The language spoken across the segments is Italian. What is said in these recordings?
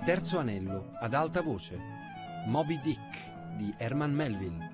terzo anello ad alta voce. Moby Dick di Herman Melville.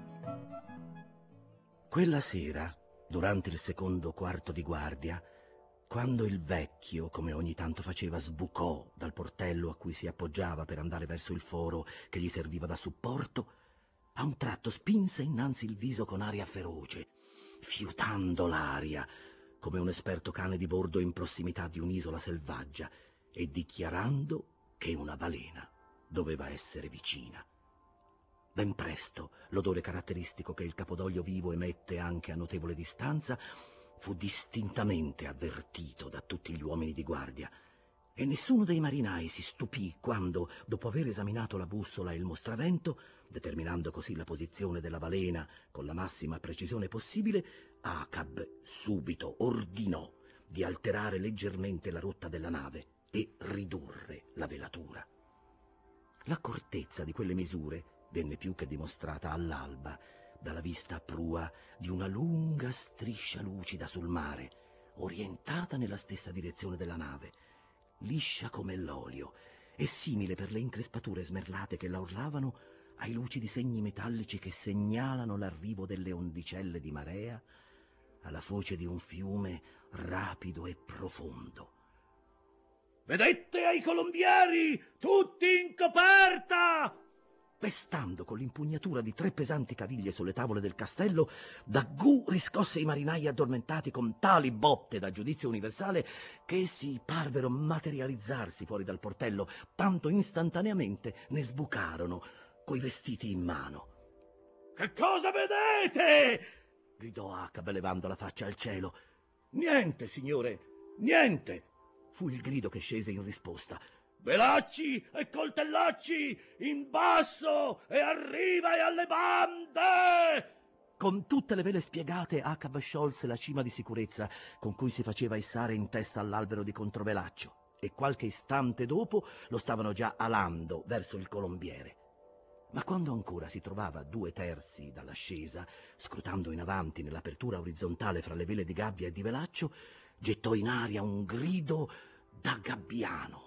Quella sera, durante il secondo quarto di guardia, quando il vecchio, come ogni tanto faceva, sbucò dal portello a cui si appoggiava per andare verso il foro che gli serviva da supporto, a un tratto spinse innanzi il viso con aria feroce, fiutando l'aria, come un esperto cane di bordo in prossimità di un'isola selvaggia, e dichiarando che una balena doveva essere vicina. Ben presto l'odore caratteristico che il capodoglio vivo emette anche a notevole distanza fu distintamente avvertito da tutti gli uomini di guardia, e nessuno dei marinai si stupì quando, dopo aver esaminato la bussola e il mostravento, determinando così la posizione della balena con la massima precisione possibile, Acab subito ordinò di alterare leggermente la rotta della nave e ridurre la velatura. L'accortezza di quelle misure venne più che dimostrata all'alba dalla vista a prua di una lunga striscia lucida sul mare, orientata nella stessa direzione della nave, liscia come l'olio e simile per le increspature smerlate che la orlavano ai lucidi segni metallici che segnalano l'arrivo delle ondicelle di marea alla foce di un fiume rapido e profondo. «Vedete ai colombieri, tutti in coperta!» Pestando con l'impugnatura di 3 pesanti caviglie sulle tavole del castello, Daggù riscosse i marinai addormentati con tali botte da giudizio universale che essi parvero materializzarsi fuori dal portello, tanto istantaneamente ne sbucarono, coi vestiti in mano. «Che cosa vedete?» gridò Acab levando la faccia al cielo. «Niente, signore, niente!» fu il grido che scese in risposta. «Velacci e coltellacci, in basso e arriva e alle bande!» Con tutte le vele spiegate, Acab sciolse la cima di sicurezza con cui si faceva issare in testa all'albero di controvelaccio, e qualche istante dopo lo stavano già alando verso il colombiere. Ma quando ancora si trovava a 2/3 dall'ascesa, scrutando in avanti nell'apertura orizzontale fra le vele di gabbia e di velaccio, gettò in aria un grido da gabbiano.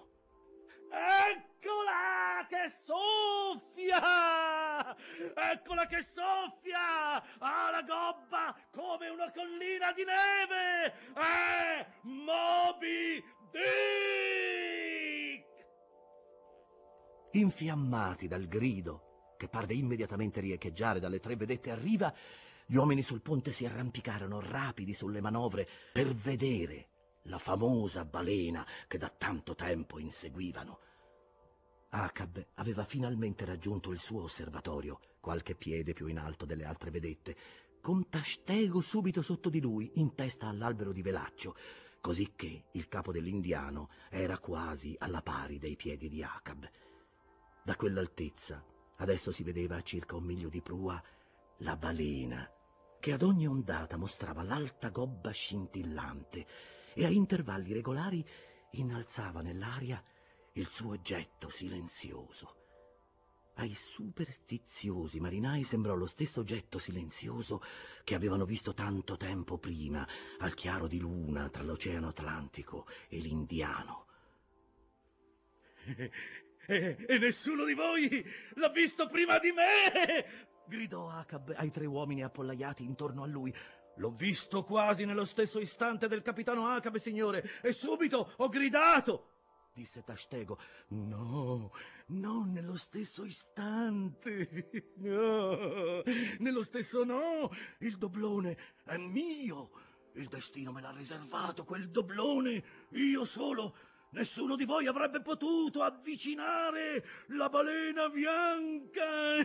«Eccola che soffia! Eccola che soffia! Ha la gobba come una collina di neve! È Moby Dick!» Infiammati dal grido, che parve immediatamente riecheggiare dalle 3 vedette a riva, gli uomini sul ponte si arrampicarono rapidi sulle manovre per vedere la famosa balena che da tanto tempo inseguivano. Acab aveva finalmente raggiunto il suo osservatorio, qualche piede più in alto delle altre vedette, con Tashtego subito sotto di lui, in testa all'albero di velaccio, cosicché il capo dell'indiano era quasi alla pari dei piedi di Acab. Da quell'altezza adesso si vedeva a circa 1 miglio di prua la balena, che ad ogni ondata mostrava l'alta gobba scintillante e a intervalli regolari innalzava nell'aria il suo getto silenzioso. Ai superstiziosi marinai sembrò lo stesso getto silenzioso che avevano visto tanto tempo prima al chiaro di luna tra l'Oceano Atlantico e l'Indiano. E nessuno di voi l'ha visto prima di me!» gridò Acab ai 3 uomini appollaiati intorno a lui. «L'ho visto quasi nello stesso istante del capitano Acab, signore, e subito ho gridato!» disse Tashtego. «No, non nello stesso istante. No, nello stesso no. Il doblone è mio. Il destino me l'ha riservato, quel doblone. Io solo. Nessuno di voi avrebbe potuto avvicinare la balena bianca.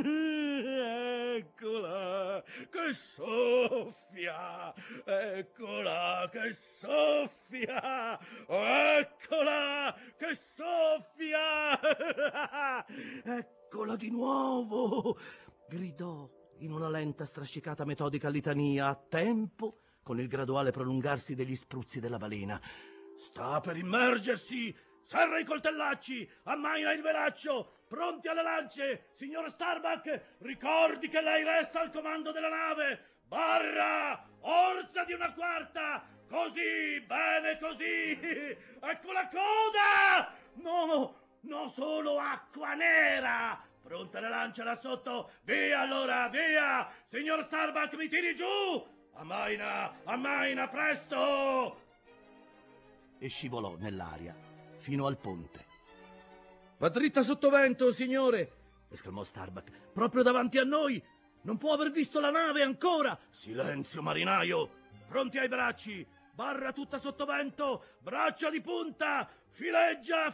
Eccola che soffia, eccola che soffia, eccola che soffia. Eccola di nuovo!» gridò in una lenta strascicata metodica litania, a tempo con il graduale prolungarsi degli spruzzi della balena. «Sta per immergersi! Serra i coltellacci! Ammaina il velaccio! Pronti alle lance! Signor Starbuck, ricordi che lei resta al comando della nave! Barra! Orza di una quarta! Così! Bene così! Ecco la coda! No! non solo acqua nera! Pronta la lancia là sotto? Via allora, via! Signor Starbuck, mi tiri giù! Ammaina, presto! E scivolò nell'aria fino al ponte. Va dritta sottovento, signore! Esclamò Starbuck. Proprio davanti a noi! Non può aver visto la nave ancora! Silenzio, marinaio! Pronti ai bracci! Barra tutta sottovento! Braccia di punta! Fileggia!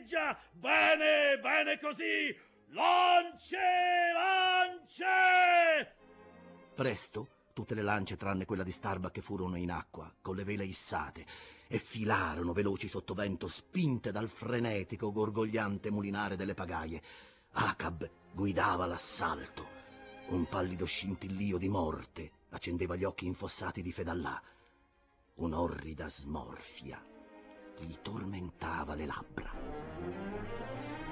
Bene così! Lance! Presto tutte le lance tranne quella di Starbuck furono in acqua, con le vele issate, e filarono veloci sottovento, spinte dal frenetico, gorgogliante mulinare delle pagaie. Acab guidava l'assalto. Un pallido scintillio di morte accendeva gli occhi infossati di Fedallà. Un'orrida smorfia gli tormentava le labbra.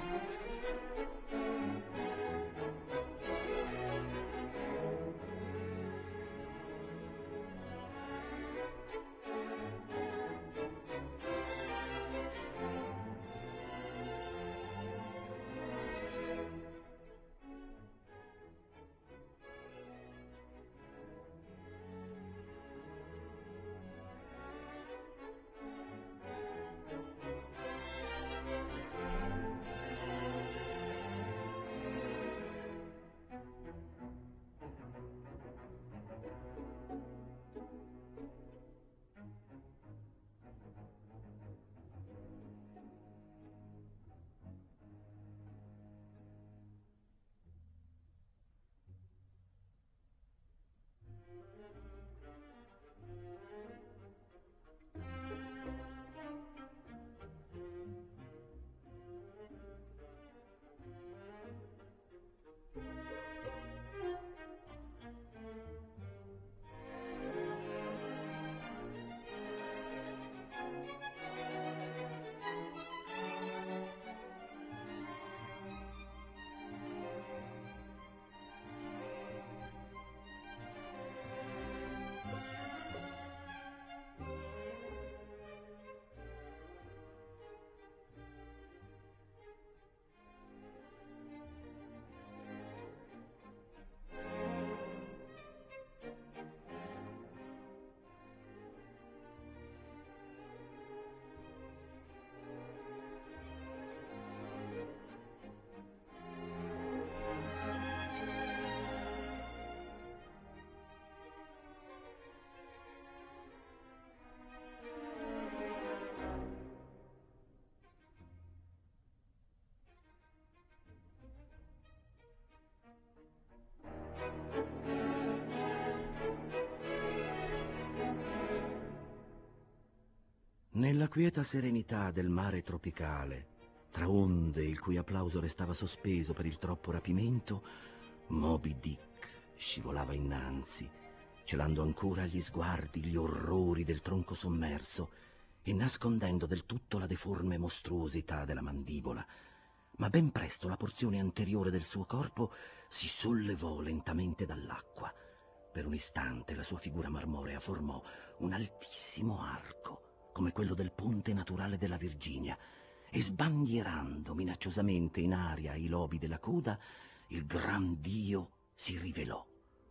Nella quieta serenità del mare tropicale, tra onde il cui applauso restava sospeso per il troppo rapimento, Moby Dick scivolava innanzi, celando ancora agli sguardi gli orrori del tronco sommerso e nascondendo del tutto la deforme mostruosità della mandibola. Ma ben presto la porzione anteriore del suo corpo si sollevò lentamente dall'acqua. Per un istante la sua figura marmorea formò un altissimo arco, come quello del ponte naturale della Virginia, e sbandierando minacciosamente in aria i lobi della coda, il gran dio si rivelò,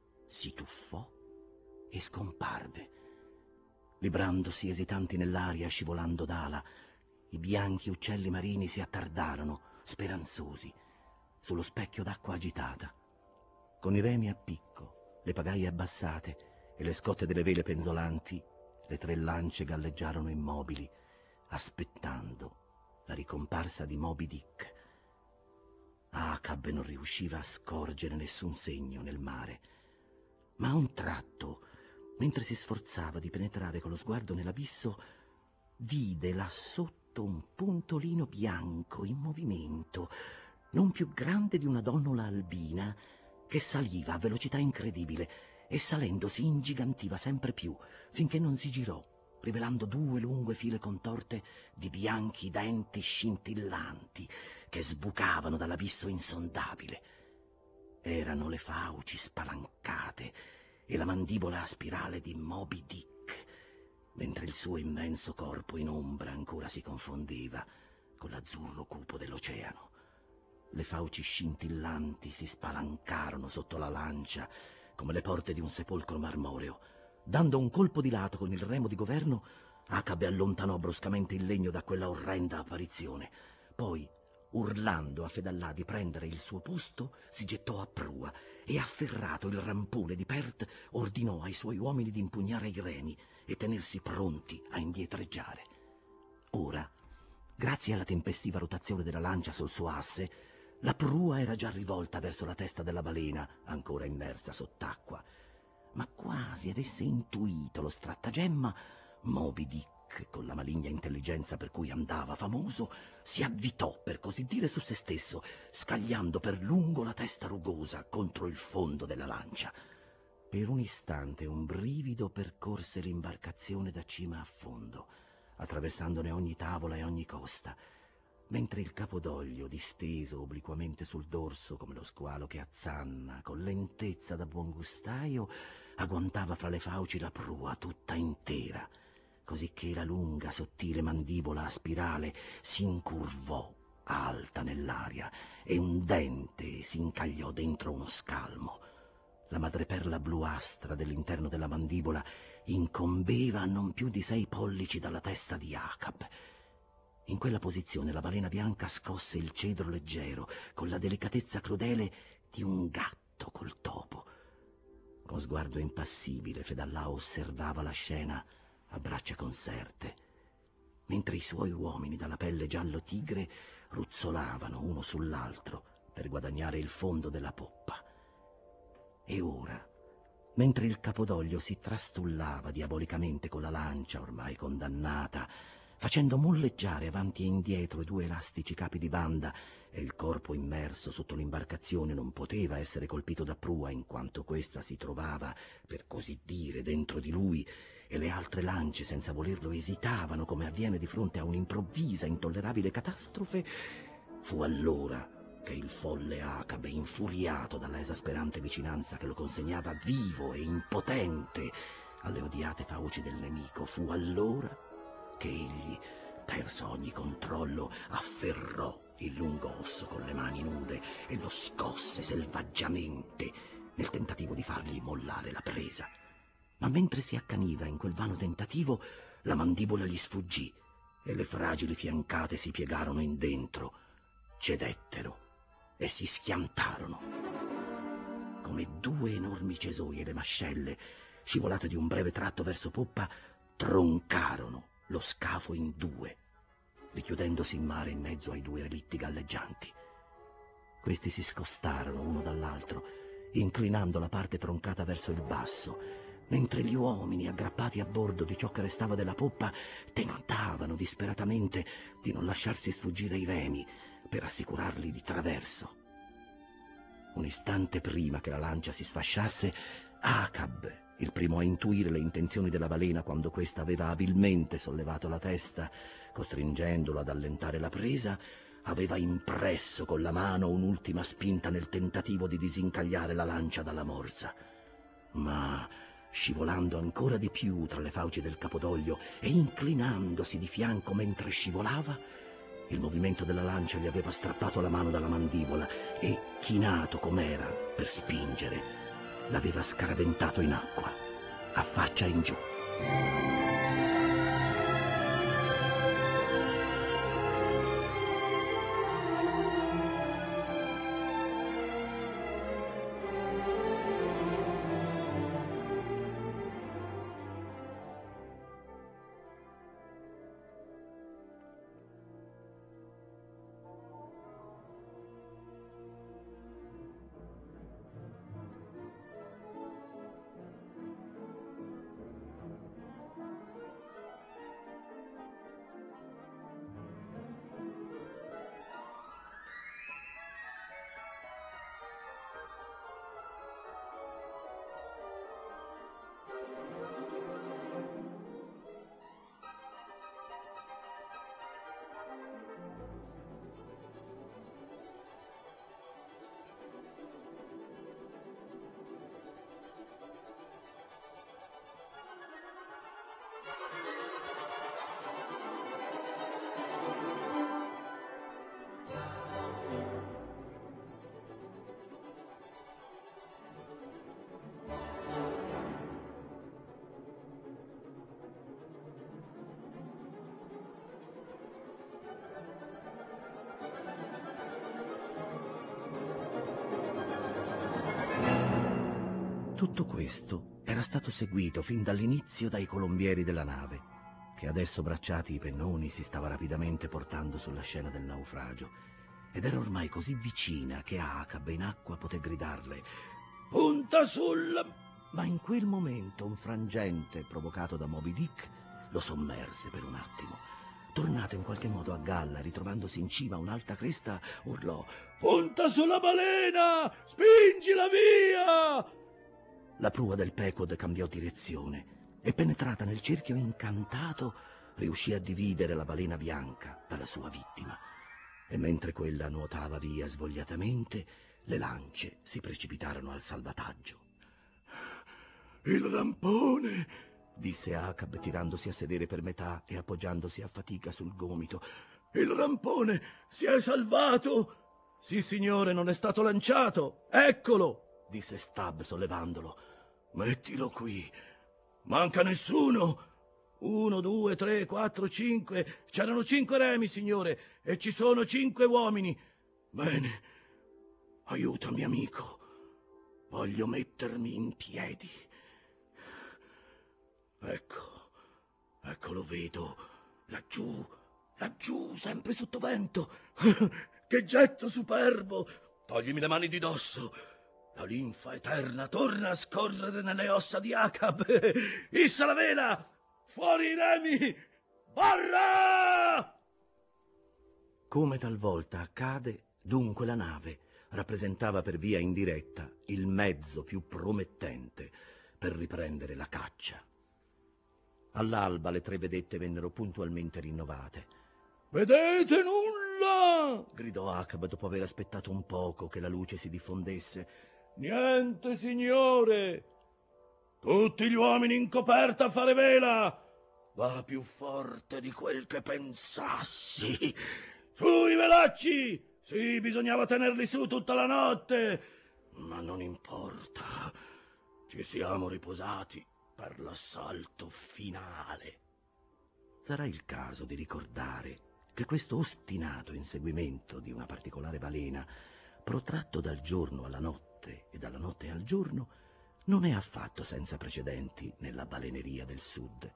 si tuffò e scomparve. Librandosi esitanti nell'aria, scivolando d'ala, i bianchi uccelli marini si attardarono, speranzosi, sullo specchio d'acqua agitata. Con i remi a picco, le pagaie abbassate e le scotte delle vele penzolanti, le 3 lance galleggiarono immobili, aspettando la ricomparsa di Moby Dick. Acab non riusciva a scorgere nessun segno nel mare, ma a un tratto, mentre si sforzava di penetrare con lo sguardo nell'abisso, vide là sotto un puntolino bianco in movimento, non più grande di una donnola albina, che saliva a velocità incredibile e salendo si ingigantiva sempre più, finché non si girò, rivelando 2 lunghe file contorte di bianchi denti scintillanti che sbucavano dall'abisso insondabile. Erano le fauci spalancate e la mandibola a spirale di Moby Dick, mentre il suo immenso corpo in ombra ancora si confondeva con l'azzurro cupo dell'oceano. Le fauci scintillanti si spalancarono sotto la lancia come le porte di un sepolcro marmoreo. Dando un colpo di lato con il remo di governo, Acabe allontanò bruscamente il legno da quella orrenda apparizione. Poi, urlando a Fedallah di prendere il suo posto, si gettò a prua e, afferrato il rampone di Pert, ordinò ai suoi uomini di impugnare i remi e tenersi pronti a indietreggiare. Ora, grazie alla tempestiva rotazione della lancia sul suo asse, la prua era già rivolta verso la testa della balena, ancora immersa sott'acqua. Ma quasi avesse intuito lo stratagemma, Moby Dick, con la maligna intelligenza per cui andava famoso, si avvitò, per così dire, su se stesso, scagliando per lungo la testa rugosa contro il fondo della lancia. Per un istante un brivido percorse l'imbarcazione da cima a fondo, attraversandone ogni tavola e ogni costa, mentre il capodoglio, disteso obliquamente sul dorso come lo squalo che azzanna, con lentezza da buon gustaio, agguantava fra le fauci la prua tutta intera, cosicché la lunga, sottile mandibola a spirale si incurvò alta nell'aria e un dente si incagliò dentro uno scalmo. La madreperla bluastra dell'interno della mandibola incombeva a non più di 6 pollici dalla testa di Acab. In quella posizione la balena bianca scosse il cedro leggero con la delicatezza crudele di un gatto col topo. Con sguardo impassibile Fedallah osservava la scena a braccia conserte, mentre i suoi uomini dalla pelle giallo tigre ruzzolavano uno sull'altro per guadagnare il fondo della poppa. E ora, mentre il capodoglio si trastullava diabolicamente con la lancia ormai condannata, facendo molleggiare avanti e indietro i 2 elastici capi di banda, e il corpo immerso sotto l'imbarcazione non poteva essere colpito da prua in quanto questa si trovava, per così dire, dentro di lui, e le altre lance, senza volerlo, esitavano come avviene di fronte a un'improvvisa, intollerabile catastrofe, fu allora che il folle Acabe, infuriato dalla esasperante vicinanza che lo consegnava vivo e impotente alle odiate fauci del nemico, fu allora che egli, perso ogni controllo, afferrò il lungo osso con le mani nude e lo scosse selvaggiamente nel tentativo di fargli mollare la presa. Ma mentre si accaniva in quel vano tentativo, la mandibola gli sfuggì e le fragili fiancate si piegarono in dentro, cedettero e si schiantarono. Come 2 enormi cesoie, le mascelle, scivolate di un breve tratto verso poppa, troncarono lo scafo in 2, richiudendosi in mare in mezzo ai 2 relitti galleggianti. Questi si scostarono uno dall'altro, inclinando la parte troncata verso il basso, mentre gli uomini, aggrappati a bordo di ciò che restava della poppa, tentavano disperatamente di non lasciarsi sfuggire i remi per assicurarli di traverso. Un istante prima che la lancia si sfasciasse, Acab, il primo a intuire le intenzioni della balena quando questa aveva abilmente sollevato la testa, costringendolo ad allentare la presa, aveva impresso con la mano un'ultima spinta nel tentativo di disincagliare la lancia dalla morsa. Ma, scivolando ancora di più tra le fauci del capodoglio e inclinandosi di fianco mentre scivolava, il movimento della lancia gli aveva strappato la mano dalla mandibola e, chinato com'era per spingere, l'aveva scaraventato in acqua, a faccia in giù. Tutto questo era stato seguito fin dall'inizio dai colombieri della nave, che adesso, bracciati i pennoni, si stava rapidamente portando sulla scena del naufragio, ed era ormai così vicina che Acab in acqua poté gridarle «Punta sul...» Ma in quel momento un frangente provocato da Moby Dick lo sommerse per un attimo. Tornato in qualche modo a galla, ritrovandosi in cima a un'alta cresta, urlò «Punta sulla balena! Spingila via!» La prua del Pequod cambiò direzione e, penetrata nel cerchio incantato, riuscì a dividere la balena bianca dalla sua vittima. E mentre quella nuotava via svogliatamente, le lance si precipitarono al salvataggio. «Il rampone!» disse Acab, tirandosi a sedere per metà e appoggiandosi a fatica sul gomito. «Il rampone si è salvato!» «Sì, signore, non è stato lanciato! Eccolo!» disse Stubb, sollevandolo. «Mettilo qui. Manca nessuno. 1, 2, 3, 4, 5. C'erano 5 remi, signore, e ci sono 5 uomini. Bene. Aiutami, amico. Voglio mettermi in piedi. Ecco, lo vedo. Laggiù, sempre sottovento. Che getto superbo! Toglimi le mani di dosso. La linfa eterna torna a scorrere nelle ossa di Acab. Issa la vela! Fuori i remi! Barra! Come talvolta accade, dunque la nave rappresentava per via indiretta il mezzo più promettente per riprendere la caccia. All'alba le 3 vedette vennero puntualmente rinnovate. «Vedete nulla?» gridò Acab dopo aver aspettato un poco che la luce si diffondesse. «Niente, signore!» «Tutti gli uomini in coperta a fare vela!» «Va più forte di quel che pensassi!» «Su i velacci! Sì, bisognava tenerli su tutta la notte!» «Ma non importa, ci siamo riposati per l'assalto finale.» Sarà il caso di ricordare che questo ostinato inseguimento di una particolare balena, protratto dal giorno alla notte e dalla notte al giorno, non è affatto senza precedenti nella baleneria del Sud.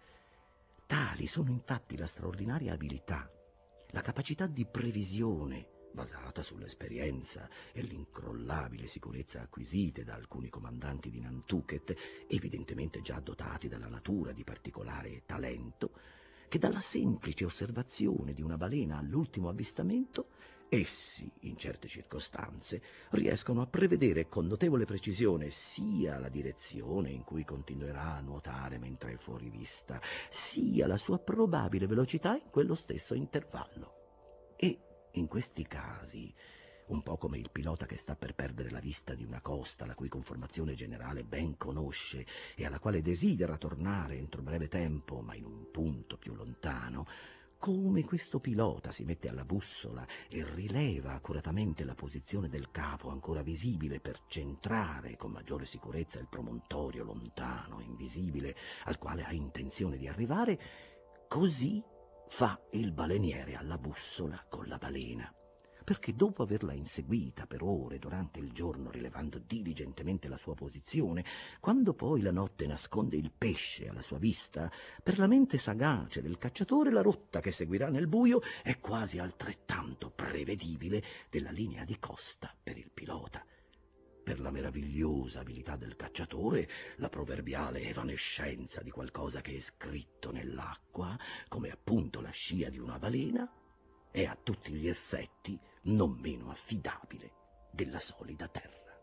Tali sono infatti la straordinaria abilità, la capacità di previsione basata sull'esperienza e l'incrollabile sicurezza acquisite da alcuni comandanti di Nantucket, evidentemente già dotati dalla natura di particolare talento, che dalla semplice osservazione di una balena all'ultimo avvistamento, essi, in certe circostanze, riescono a prevedere con notevole precisione sia la direzione in cui continuerà a nuotare mentre è fuori vista, sia la sua probabile velocità in quello stesso intervallo. E in questi casi, un po' come il pilota che sta per perdere la vista di una costa la cui conformazione generale ben conosce e alla quale desidera tornare entro breve tempo, ma in un punto più lontano, come questo pilota si mette alla bussola e rileva accuratamente la posizione del capo ancora visibile per centrare con maggiore sicurezza il promontorio lontano e invisibile al quale ha intenzione di arrivare, così fa il baleniere alla bussola con la balena, perché dopo averla inseguita per ore durante il giorno, rilevando diligentemente la sua posizione, quando poi la notte nasconde il pesce alla sua vista, per la mente sagace del cacciatore la rotta che seguirà nel buio è quasi altrettanto prevedibile della linea di costa per il pilota. Per la meravigliosa abilità del cacciatore, la proverbiale evanescenza di qualcosa che è scritto nell'acqua, come appunto la scia di una balena, è a tutti gli effetti non meno affidabile della solida terra.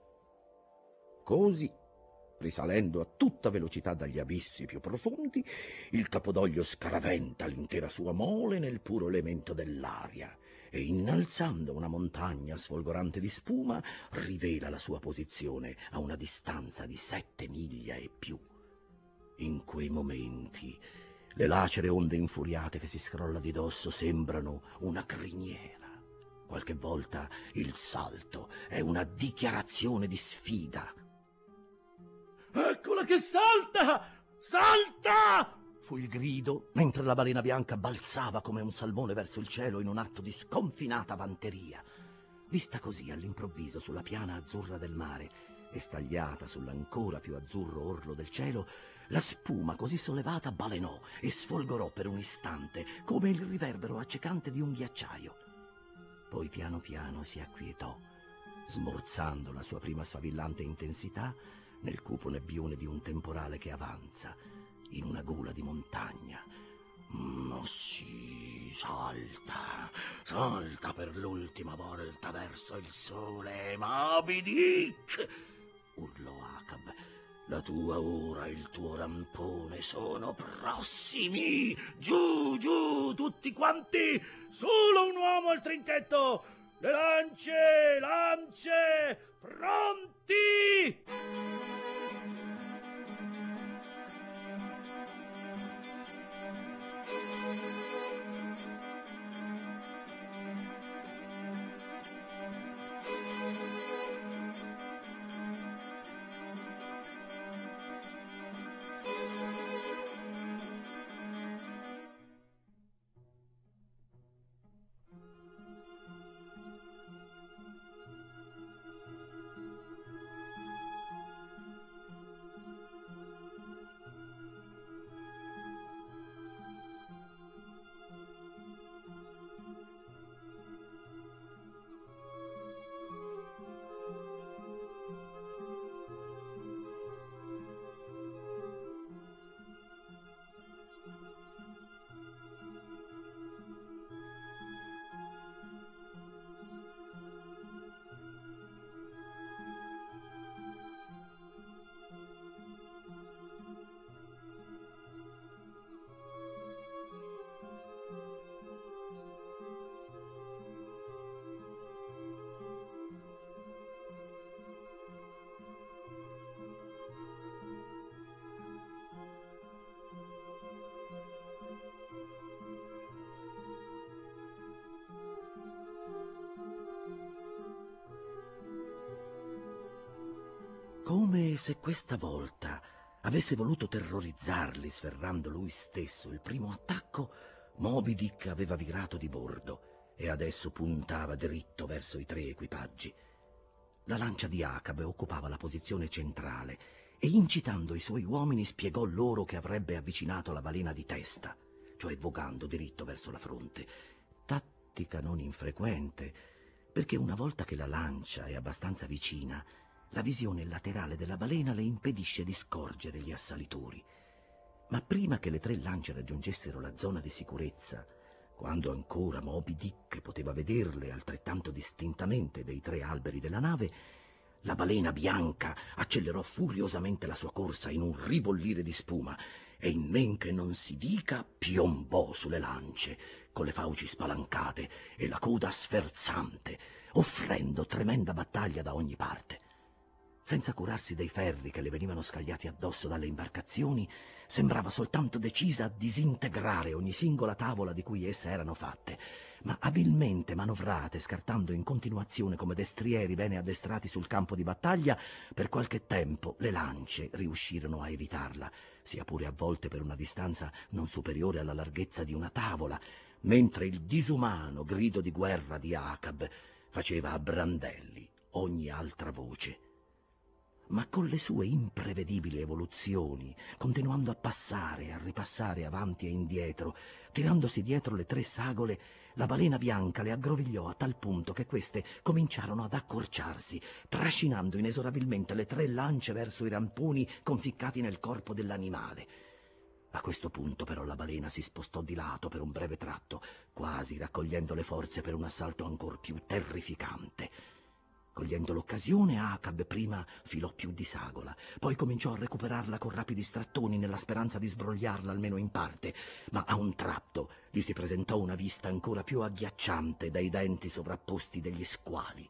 Così, risalendo a tutta velocità dagli abissi più profondi, il capodoglio scaraventa l'intera sua mole nel puro elemento dell'aria e, innalzando una montagna sfolgorante di spuma, rivela la sua posizione a una distanza di 7 miglia e più. In quei momenti le lacere onde infuriate che si scrolla di dosso sembrano una criniera. Qualche volta il salto è una dichiarazione di sfida. «Eccola che salta! Salta!» fu il grido, mentre la balena bianca balzava come un salmone verso il cielo in un atto di sconfinata vanteria. Vista così all'improvviso sulla piana azzurra del mare, e stagliata sull'ancora più azzurro orlo del cielo, la spuma così sollevata balenò e sfolgorò per un istante come il riverbero accecante di un ghiacciaio. Poi piano piano si acquietò, smorzando la sua prima sfavillante intensità nel cupo nebbione di un temporale che avanza in una gola di montagna. Ma sì, salta, salta per l'ultima volta verso il sole, Moby Dick! Urlò Acab. La tua ora e il tuo rampone sono prossimi! Giù, giù, tutti quanti! Solo un uomo al trinchetto! Le lance, lance, pronti! Come se questa volta avesse voluto terrorizzarli sferrando lui stesso il primo attacco, Moby Dick aveva virato di bordo e adesso puntava dritto verso i 3 equipaggi. La lancia di Acab occupava la posizione centrale e, incitando i suoi uomini, spiegò loro che avrebbe avvicinato la balena di testa, cioè vogando diritto verso la fronte. Tattica non infrequente, perché una volta che la lancia è abbastanza vicina, la visione laterale della balena le impedisce di scorgere gli assalitori. Ma prima che le 3 lance raggiungessero la zona di sicurezza, quando ancora Moby Dick poteva vederle altrettanto distintamente dei 3 alberi della nave, la balena bianca accelerò furiosamente la sua corsa in un ribollire di spuma e, in men che non si dica, piombò sulle lance, con le fauci spalancate e la coda sferzante, offrendo tremenda battaglia da ogni parte. Senza curarsi dei ferri che le venivano scagliati addosso dalle imbarcazioni, sembrava soltanto decisa a disintegrare ogni singola tavola di cui esse erano fatte, ma abilmente manovrate, scartando in continuazione come destrieri bene addestrati sul campo di battaglia, per qualche tempo le lance riuscirono a evitarla, sia pure a volte per una distanza non superiore alla larghezza di una tavola, mentre il disumano grido di guerra di Acab faceva a brandelli ogni altra voce. Ma con le sue imprevedibili evoluzioni, continuando a passare e a ripassare avanti e indietro, tirandosi dietro le 3 sagole, la balena bianca le aggrovigliò a tal punto che queste cominciarono ad accorciarsi, trascinando inesorabilmente le 3 lance verso i ramponi conficcati nel corpo dell'animale. A questo punto però la balena si spostò di lato per un breve tratto, quasi raccogliendo le forze per un assalto ancor più terrificante. Cogliendo l'occasione, Acab prima filò più di sagola, poi cominciò a recuperarla con rapidi strattoni nella speranza di sbrogliarla almeno in parte, ma a un tratto gli si presentò una vista ancora più agghiacciante dai denti sovrapposti degli squali.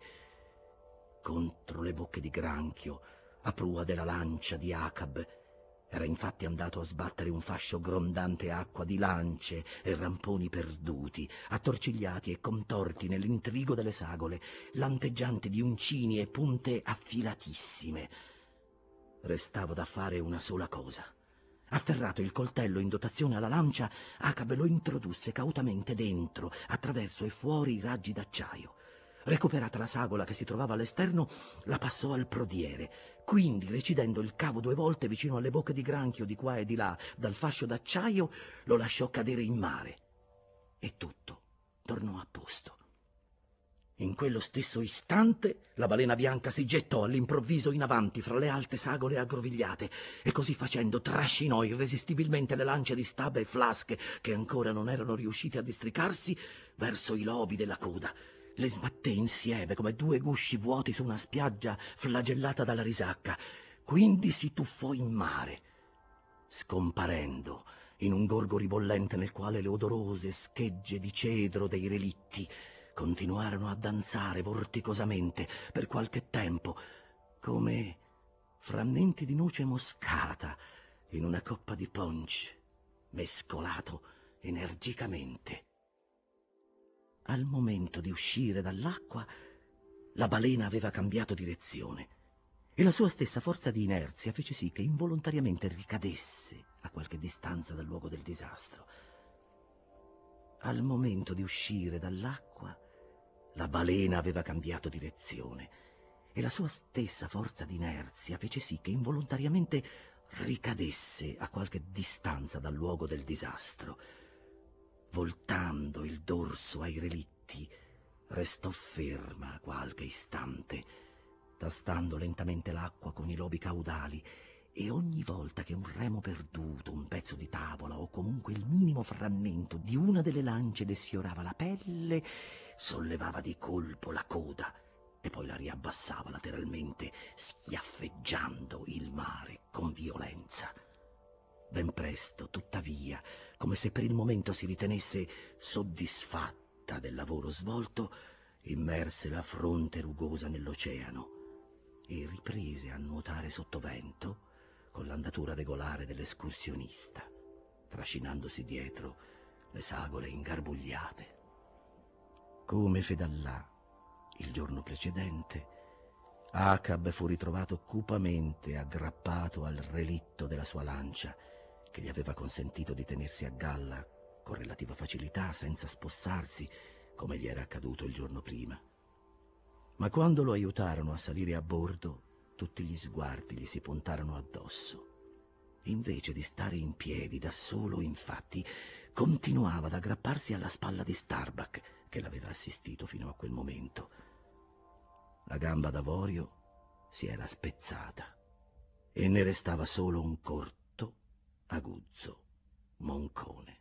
Contro le bocche di granchio, a prua della lancia di Acab, era infatti andato a sbattere un fascio grondante acqua di lance e ramponi perduti, attorcigliati e contorti nell'intrigo delle sagole, lampeggianti di uncini e punte affilatissime. Restava da fare una sola cosa. Afferrato il coltello in dotazione alla lancia, Acab lo introdusse cautamente dentro, attraverso e fuori i raggi d'acciaio. Recuperata la sagola che si trovava all'esterno, la passò al prodiere. Quindi, recidendo il cavo 2 volte vicino alle bocche di granchio di qua e di là dal fascio d'acciaio, lo lasciò cadere in mare. E tutto tornò a posto. In quello stesso istante la balena bianca si gettò all'improvviso in avanti fra le alte sagole aggrovigliate e così facendo trascinò irresistibilmente le lance di Stab e Flask, che ancora non erano riuscite a districarsi, verso i lobi della coda. Le sbatté insieme come 2 gusci vuoti su una spiaggia flagellata dalla risacca. Quindi si tuffò in mare, scomparendo in un gorgo ribollente nel quale le odorose schegge di cedro dei relitti continuarono a danzare vorticosamente per qualche tempo, come frammenti di noce moscata in una coppa di punch mescolato energicamente. Al momento di uscire dall'acqua, la balena aveva cambiato direzione e la sua stessa forza di inerzia fece sì che involontariamente ricadesse a qualche distanza dal luogo del disastro. Al momento di uscire dall'acqua, la balena aveva cambiato direzione e la sua stessa forza di inerzia fece sì che involontariamente ricadesse a qualche distanza dal luogo del disastro. Voltando il dorso ai relitti, restò ferma qualche istante, tastando lentamente l'acqua con i lobi caudali, e ogni volta che un remo perduto, un pezzo di tavola o comunque il minimo frammento di una delle lance le sfiorava la pelle, sollevava di colpo la coda e poi la riabbassava lateralmente, schiaffeggiando il mare con violenza. Ben presto, tuttavia, come se per il momento si ritenesse soddisfatta del lavoro svolto, immerse la fronte rugosa nell'oceano e riprese a nuotare sottovento con l'andatura regolare dell'escursionista, trascinandosi dietro le sagole ingarbugliate. Come Fedallà, il giorno precedente, Acab fu ritrovato cupamente aggrappato al relitto della sua lancia, che gli aveva consentito di tenersi a galla con relativa facilità senza spossarsi, come gli era accaduto il giorno prima. Ma quando lo aiutarono a salire a bordo, tutti gli sguardi gli si puntarono addosso. Invece di stare in piedi da solo, infatti, continuava ad aggrapparsi alla spalla di Starbuck, che l'aveva assistito fino a quel momento. La gamba d'avorio si era spezzata e ne restava solo un corto, aguzzo moncone.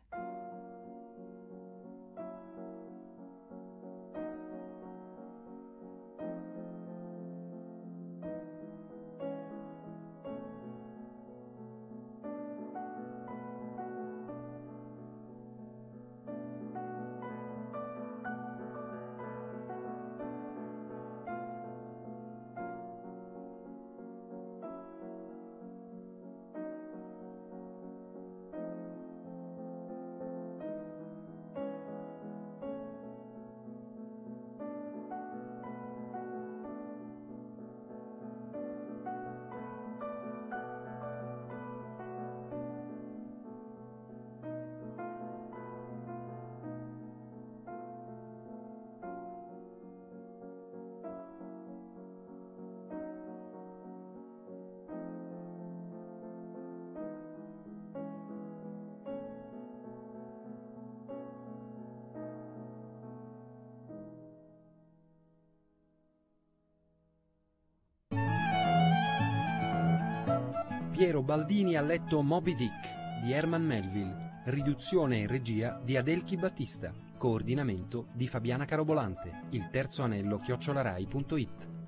Piero Baldini ha letto Moby Dick di Herman Melville, riduzione e regia di Adelchi Battista, coordinamento di Fabiana Carobolante, il terzo anello @rai.it.